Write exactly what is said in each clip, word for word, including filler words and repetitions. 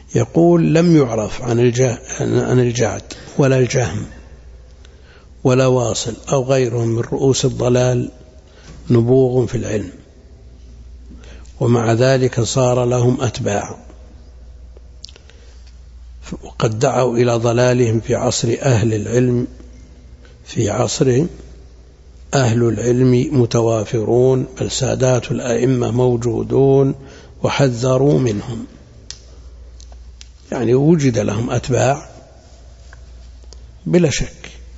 يقول لم يعرف عن الجعد ولا الجهم ولا واصل أو غيرهم من رؤوس الضلال نبوغ في العلم، ومع ذلك صار لهم أتباع، وقد دعوا إلى ضلالهم في عصر أهل العلم في عصرهم أهل العلم متوافرون، بل سادات الأئمة موجودون وحذروا منهم، يعني وجد لهم أتباع بلا شك.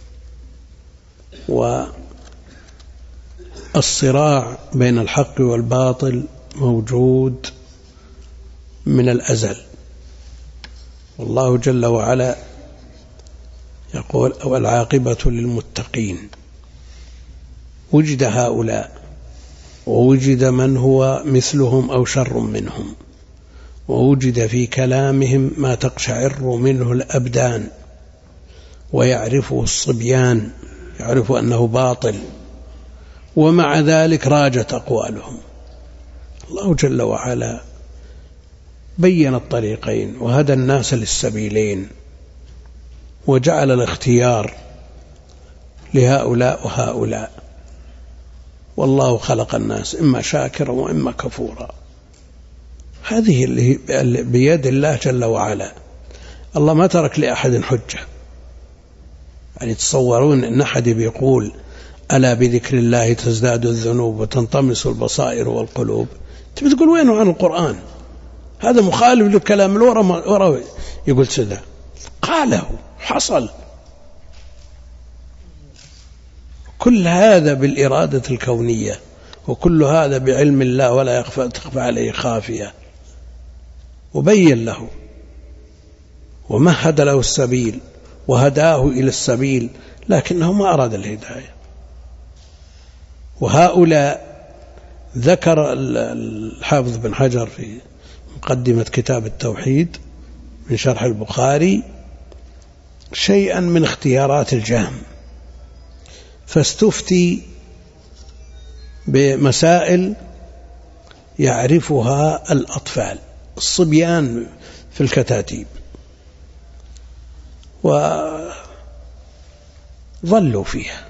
والصراع بين الحق والباطل موجود من الأزل، والله جل وعلا يقول والعاقبة للمتقين. وجد هؤلاء ووجد من هو مثلهم أو شر منهم، ووجد في كلامهم ما تقشعر منه الأبدان ويعرفه الصبيان، يعرف أنه باطل، ومع ذلك راجت أقوالهم. الله جل وعلا بين الطريقين وهدى الناس للسبيلين، وجعل الاختيار لهؤلاء وهؤلاء، والله خلق الناس إما شاكرا وإما كفورا. هذه اللي بيد الله جل وعلا. الله ما ترك لأحد حجة. يعني تصورون أن أحد بيقول ألا بذكر الله تزداد الذنوب وتنطمس البصائر والقلوب، تبي تقول وينه عن القرآن؟ هذا مخالف للكلام الورا ورا. يقول سده قاله حصل. كل هذا بالإرادة الكونية، وكل هذا بعلم الله ولا يخفى تخفى عليه خافية، وبين له ومهد له السبيل وهداه إلى السبيل، لكنه ما أراد الهداية. وهؤلاء ذكر الحافظ بن حجر في مقدمة كتاب التوحيد من شرح البخاري شيئا من اختيارات الجهم، فاستفتي بمسائل يعرفها الأطفال الصبيان في الكتاتيب، وظلوا فيها.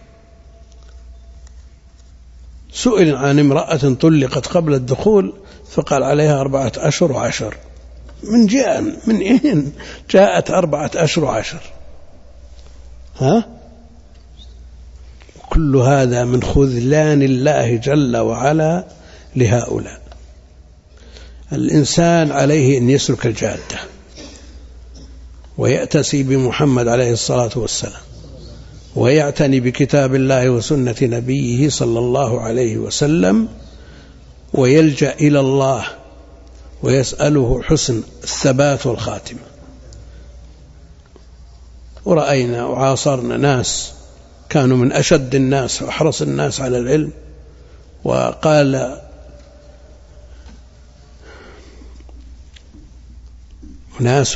سئل عن امرأة طلقت قبل الدخول فقال عليها أربعة أشهر وعشر. من جاء من إين جاءت أربعة أشهر وعشر؟ ها؟ كل هذا من خذلان الله جل وعلا لهؤلاء. الإنسان عليه أن يسلك الجادة ويأتسي بمحمد عليه الصلاة والسلام، ويعتني بكتاب الله وسنة نبيه صلى الله عليه وسلم، ويلجأ إلى الله ويسأله حسن الثبات والخاتمة. ورأينا وعاصرنا ناس كانوا من أشد الناس وأحرص الناس على العلم، وقال ناس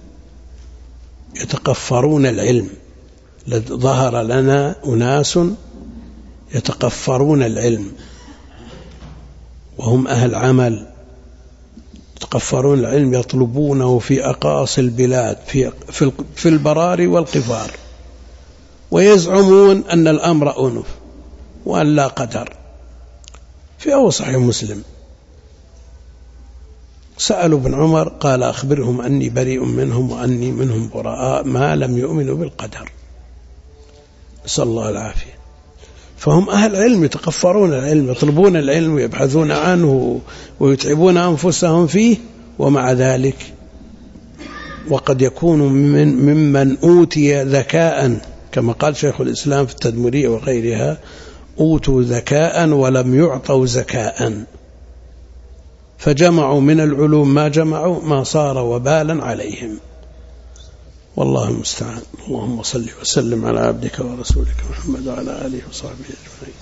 يتقفرون العلم، ظهر لنا أناس يتقفرون العلم وهم أهل عمل، يتقفرون العلم يطلبونه في أقاصي البلاد في, في, في البراري والقفار، ويزعمون أن الأمر أنف وأن لا قدر. في أول صحيح مسلم سألوا ابن عمر قال أخبرهم أني بريء منهم وأني منهم براء ما لم يؤمنوا بالقدر. نسأل الله العافية. فهم أهل علم يتقفرون العلم، يطلبون العلم ويبحثون عنه ويتعبون أنفسهم فيه، ومع ذلك وقد يكون من ممن أوتي ذكاء كما قال شيخ الإسلام في التدمرية وغيرها: أوتوا ذكاء ولم يعطوا زكاء، فجمعوا من العلوم ما جمعوا ما صار وبالا عليهم. والله المستعان. اللهم صل وسلم على عبدك ورسولك محمد وعلى آله وصحبه أجمعين.